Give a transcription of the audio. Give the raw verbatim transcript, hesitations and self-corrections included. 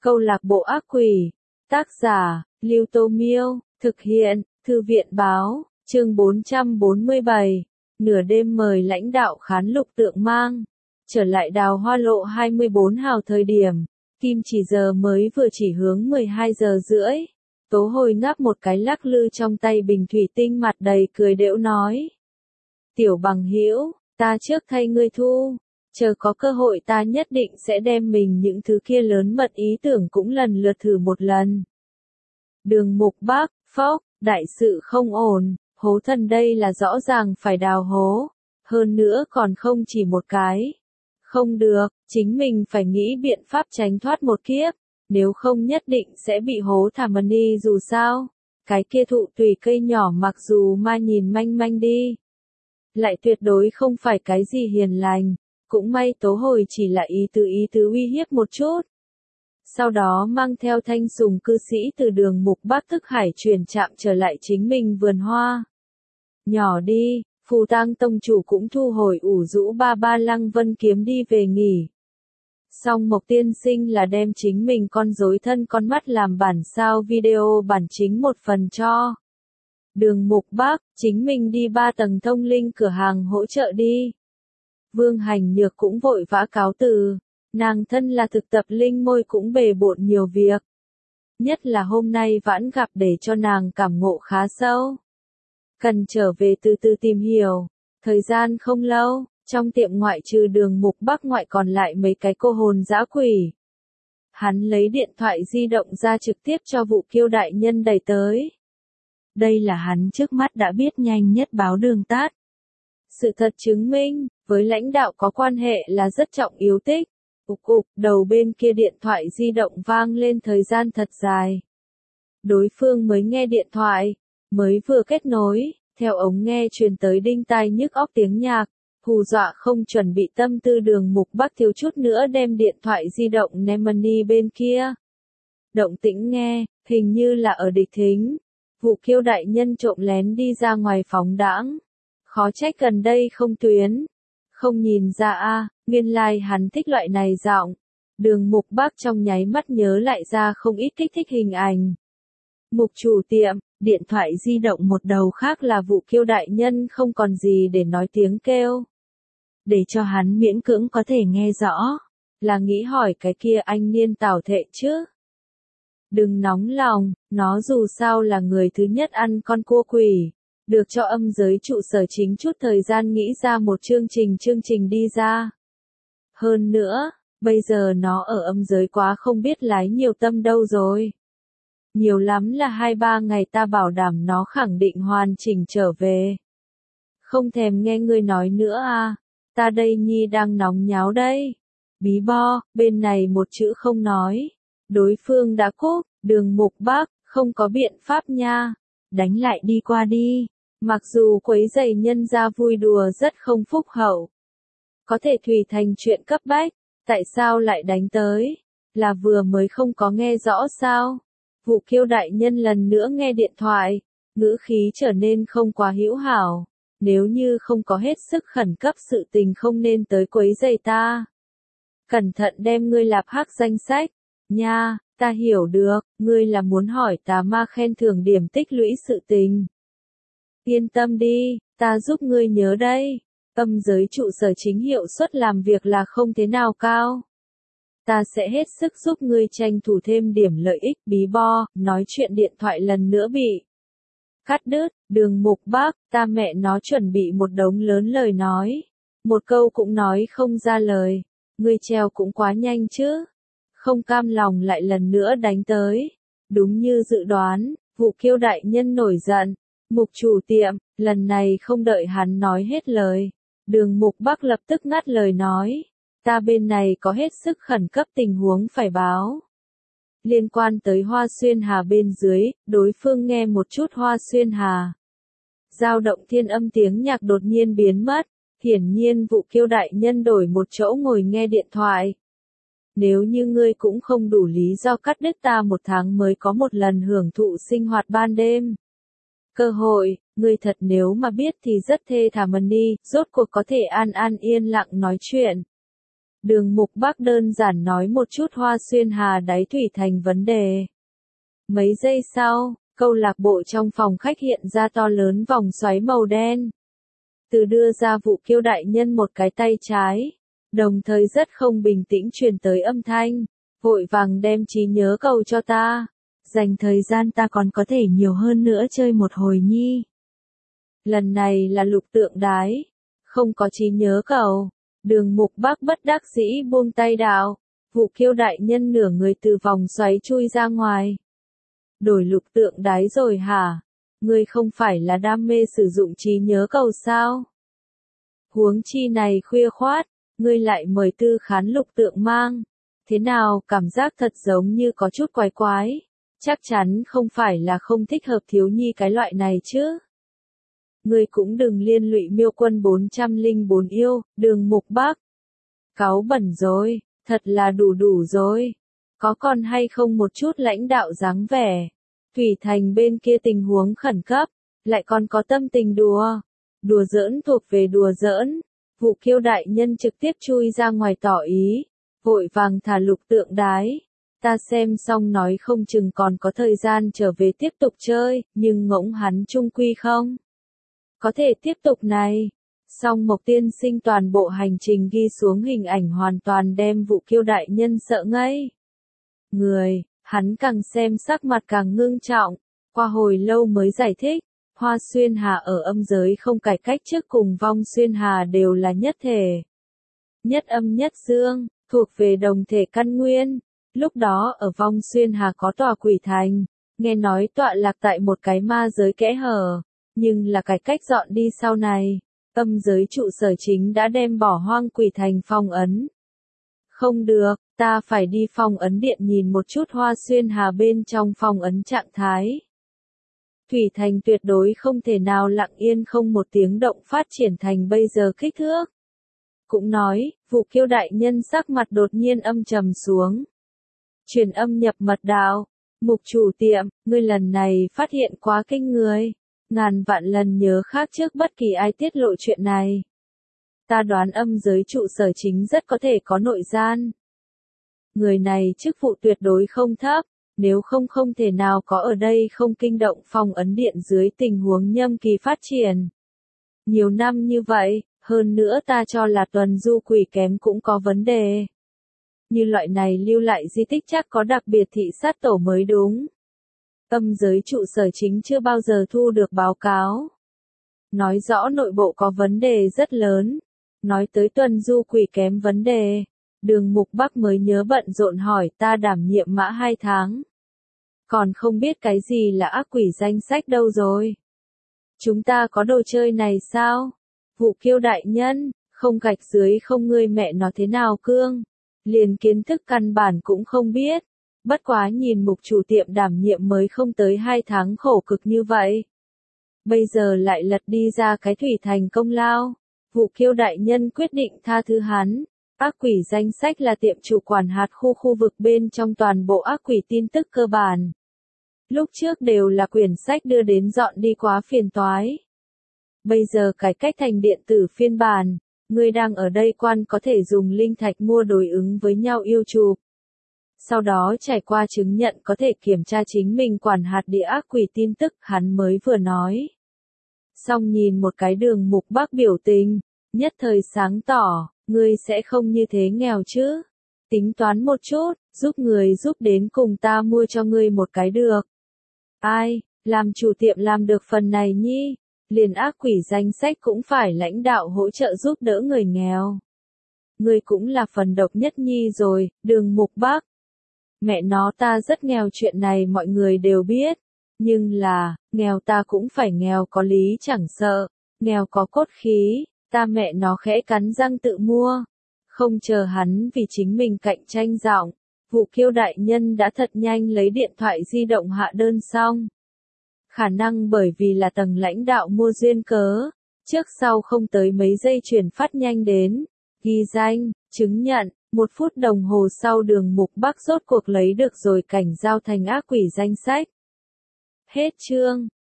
Câu lạc bộ ác quỷ. Tác giả, Lưu Tô Miêu. Thực hiện, Thư viện Báo. Chương bốn trăm bốn mươi bảy. Nửa đêm mời lãnh đạo Khán Lục Tượng Mang trở lại Đào Hoa Lộ hai mươi bốn hào. Thời điểm kim chỉ giờ mới vừa chỉ hướng mười hai giờ rưỡi. Tố Hồi ngáp một cái lắc lư trong tay bình thủy tinh, mặt đầy cười đễu nói: "Tiểu bằng hữu, ta trước thay ngươi thu, chờ có cơ hội ta nhất định sẽ đem mình những thứ kia lớn mật ý tưởng cũng lần lượt thử một lần." Đường Mục Bác, phốc, đại sự không ổn, hố thần đây là rõ ràng phải đào hố, hơn nữa còn không chỉ một cái. Không được, chính mình phải nghĩ biện pháp tránh thoát một kiếp, nếu không nhất định sẽ bị hố thảm ni. Dù sao, cái kia thụ tùy cây nhỏ mặc dù ma nhìn manh manh đi, lại tuyệt đối không phải cái gì hiền lành. Cũng may Tố Hồi chỉ là ý tứ ý tứ uy hiếp một chút. Sau đó mang theo thanh sùng cư sĩ từ Đường Mục Bác Thức Hải chuyển trạm trở lại chính mình vườn hoa. Nhỏ đi, Phù Tang tông chủ cũng thu hồi ủ rũ ba ba Lăng Vân kiếm đi về nghỉ. Song Mộc tiên sinh là đem chính mình con rối thân con mắt làm bản sao video bản chính một phần cho Đường Mục Bác, chính mình đi ba tầng thông linh cửa hàng hỗ trợ đi. Vương Hành Nhược cũng vội vã cáo từ, nàng thân là thực tập linh môi cũng bề bộn nhiều việc. Nhất là hôm nay vãn gặp để cho nàng cảm ngộ khá sâu. Cần trở về từ từ tìm hiểu. Thời gian không lâu, trong tiệm ngoại trừ Đường Mục Bác ngoại còn lại mấy cái cô hồn dã quỷ. Hắn lấy điện thoại di động ra trực tiếp cho Vụ Kiêu đại nhân đẩy tới. Đây là hắn trước mắt đã biết nhanh nhất báo đường tắt. Sự thật chứng minh, với lãnh đạo có quan hệ là rất trọng yếu tích. Cục cục, đầu bên kia điện thoại di động vang lên thời gian thật dài. Đối phương mới nghe điện thoại, mới vừa kết nối, theo ống nghe truyền tới đinh tai nhức óc tiếng nhạc, hù dọa không chuẩn bị tâm tư Đường Mục Bác thiếu chút nữa đem điện thoại di động ném money bên kia. Động tĩnh nghe, hình như là ở địch thính. Vụ Kiêu đại nhân trộm lén đi ra ngoài phóng đãng. Khó trách gần đây không tuyến. Không nhìn ra a, à, nguyên lai like hắn thích loại này giọng. Đường Mục Bác trong nháy mắt nhớ lại ra không ít kích thích hình ảnh. Mục chủ tiệm, điện thoại di động một đầu khác là Vụ Kiêu đại nhân không còn gì để nói tiếng kêu. Để cho hắn miễn cưỡng có thể nghe rõ, là nghĩ hỏi cái kia anh niên tảo thệ chứ. Đừng nóng lòng, nó dù sao là người thứ nhất ăn con cua quỷ. Được cho âm giới trụ sở chính chút thời gian nghĩ ra một chương trình chương trình đi ra. Hơn nữa, bây giờ nó ở âm giới quá không biết lái nhiều tâm đâu rồi. Nhiều lắm là hai ba ngày ta bảo đảm nó khẳng định hoàn chỉnh trở về. Không thèm nghe ngươi nói nữa à, ta đây nhi đang nóng nháo đây. Bí bo, bên này một chữ không nói. Đối phương đã cúp, Đường Mục Bác, không có biện pháp nha. Đánh lại đi qua đi. Mặc dù quấy rầy nhân gia vui đùa rất không phúc hậu. Có thể tùy thành chuyện cấp bách, tại sao lại đánh tới? Là vừa mới không có nghe rõ sao? Vụ Kiêu đại nhân lần nữa nghe điện thoại, ngữ khí trở nên không quá hữu hảo. Nếu như không có hết sức khẩn cấp sự tình không nên tới quấy rầy ta. Cẩn thận đem ngươi lạp hắc danh sách. Nha, ta hiểu được, ngươi là muốn hỏi ta ma khen thưởng điểm tích lũy sự tình. Yên tâm đi, ta giúp ngươi nhớ đây. Âm giới trụ sở chính hiệu suất làm việc là không thế nào cao. Ta sẽ hết sức giúp ngươi tranh thủ thêm điểm lợi ích. Bí bo, nói chuyện điện thoại lần nữa bị cắt đứt. Đường Mục Bác, ta mẹ nó chuẩn bị một đống lớn lời nói. Một câu cũng nói không ra lời. Ngươi treo cũng quá nhanh chứ. Không cam lòng lại lần nữa đánh tới. Đúng như dự đoán, Vụ Kiêu đại nhân nổi giận. Mục chủ tiệm, lần này không đợi hắn nói hết lời. Đường Mục Bác lập tức ngắt lời nói. Ta bên này có hết sức khẩn cấp tình huống phải báo. Liên quan tới Hoa Xuyên Hà bên dưới, đối phương nghe một chút Hoa Xuyên Hà. Dao động thiên âm tiếng nhạc đột nhiên biến mất. Hiển nhiên Vụ Kiêu đại nhân đổi một chỗ ngồi nghe điện thoại. Nếu như ngươi cũng không đủ lý do cắt đứt ta một tháng mới có một lần hưởng thụ sinh hoạt ban đêm. Cơ hội, ngươi thật nếu mà biết thì rất thê thảm đi, rốt cuộc có thể an an yên lặng nói chuyện. Đường Mục Bác đơn giản nói một chút Hoa Xuyên Hà đáy thủy thành vấn đề. Mấy giây sau, câu lạc bộ trong phòng khách hiện ra to lớn vòng xoáy màu đen. Từ đưa ra Vũ Kiêu đại nhân một cái tay trái, đồng thời rất không bình tĩnh truyền tới âm thanh, vội vàng đem trí nhớ cầu cho ta, dành thời gian ta còn có thể nhiều hơn nữa chơi một hồi nhi. Lần này là Lục Tượng Đái, không có trí nhớ cầu, Đường Mục Bác bất đắc dĩ buông tay đạo, Vũ Kiêu đại nhân nửa người từ vòng xoáy chui ra ngoài. Đổi Lục Tượng Đái rồi hả? Ngươi không phải là đam mê sử dụng trí nhớ cầu sao? Huống chi này khuya khoát, ngươi lại mời Tư Khán Lục Tượng mang. Thế nào, cảm giác thật giống như có chút quái quái. Chắc chắn không phải là không thích hợp thiếu nhi cái loại này chứ. Ngươi cũng đừng liên lụy Miêu Quân bốn trăm lẻ bốn yêu, Đường Mục Bác. Cáu bẩn rồi, thật là đủ đủ rồi. Có còn hay không một chút lãnh đạo dáng vẻ. Thủy thành bên kia tình huống khẩn cấp, lại còn có tâm tình đùa. Đùa giỡn thuộc về đùa giỡn. Vũ Kiêu đại nhân trực tiếp chui ra ngoài tỏ ý, vội vàng thả Lục Tượng Đái. Ta xem xong nói không chừng còn có thời gian trở về tiếp tục chơi, nhưng ngỗng hắn trung quy không. Có thể tiếp tục này. Song Mộc tiên sinh toàn bộ hành trình ghi xuống hình ảnh hoàn toàn đem Vũ Kiêu đại nhân sợ ngây. Người, hắn càng xem sắc mặt càng ngưng trọng, qua hồi lâu mới giải thích. Hoa Xuyên Hà ở âm giới không cải cách trước cùng Vong Xuyên Hà đều là nhất thể. Nhất âm nhất dương, thuộc về đồng thể căn nguyên. Lúc đó ở Vong Xuyên Hà có tòa quỷ thành, nghe nói tọa lạc tại một cái ma giới kẽ hở, nhưng là cải cách dọn đi sau này, âm giới trụ sở chính đã đem bỏ hoang quỷ thành phong ấn. Không được, ta phải đi phong ấn điện nhìn một chút Hoa Xuyên Hà bên trong phong ấn trạng thái. Thủy thành tuyệt đối không thể nào lặng yên không một tiếng động phát triển thành bây giờ kích thước. Cũng nói, Vũ Kiêu đại nhân sắc mặt đột nhiên âm trầm xuống. Truyền âm nhập mật đạo, Mục chủ tiệm, ngươi lần này phát hiện quá kinh người, ngàn vạn lần nhớ khác trước bất kỳ ai tiết lộ chuyện này. Ta đoán âm giới trụ sở chính rất có thể có nội gian. Người này chức vụ tuyệt đối không thấp, nếu không không thể nào có ở đây không kinh động phong ấn điện dưới tình huống nhâm kỳ phát triển. Nhiều năm như vậy, hơn nữa ta cho là tuần du quỷ kém cũng có vấn đề. Như loại này lưu lại di tích chắc có đặc biệt thị sát tổ mới đúng. Âm giới trụ sở chính chưa bao giờ thu được báo cáo. Nói rõ nội bộ có vấn đề rất lớn. Nói tới tuần du quỷ kém vấn đề. Đường Mục Bắc mới nhớ bận rộn hỏi ta đảm nhiệm mã hai tháng. Còn không biết cái gì là ác quỷ danh sách đâu rồi. Chúng ta có đồ chơi này sao? Vũ Kiêu đại nhân, không gạch dưới không ngươi mẹ nó thế nào cương. Liền kiến thức căn bản cũng không biết. Bất quá nhìn Mục chủ tiệm đảm nhiệm mới không tới hai tháng khổ cực như vậy. Bây giờ lại lật đi ra cái thủy thành công lao. Vũ Kiêu đại nhân quyết định tha thứ hắn. Ác quỷ danh sách là tiệm chủ quản hạt khu khu vực bên trong toàn bộ ác quỷ tin tức cơ bản. Lúc trước đều là quyển sách đưa đến dọn đi quá phiền toái. Bây giờ cải cách thành điện tử phiên bản, người đang ở đây quan có thể dùng linh thạch mua đối ứng với nhau yêu chụp. Sau đó trải qua chứng nhận có thể kiểm tra chính mình quản hạt địa ác quỷ tin tức hắn mới vừa nói. Xong nhìn một cái Đường Mục Bắc biểu tình, nhất thời sáng tỏ, ngươi sẽ không như thế nghèo chứ. Tính toán một chút, giúp người giúp đến cùng ta mua cho ngươi một cái được. Ai, làm chủ tiệm làm được phần này nhi, liền ác quỷ danh sách cũng phải lãnh đạo hỗ trợ giúp đỡ người nghèo. Ngươi cũng là phần độc nhất nhi rồi, Đường Mục Bắc. Mẹ nó ta rất nghèo chuyện này mọi người đều biết. Nhưng là, nghèo ta cũng phải nghèo có lý chẳng sợ, nghèo có cốt khí, ta mẹ nó khẽ cắn răng tự mua. Không chờ hắn vì chính mình cạnh tranh giọng, Vũ Kiêu đại nhân đã thật nhanh lấy điện thoại di động hạ đơn xong. Khả năng bởi vì là tầng lãnh đạo mua duyên cớ, trước sau không tới mấy giây chuyển phát nhanh đến, ghi danh, chứng nhận, một phút đồng hồ sau Đường Mục Bắc rốt cuộc lấy được rồi cảnh giao thành ác quỷ danh sách. Hết chương.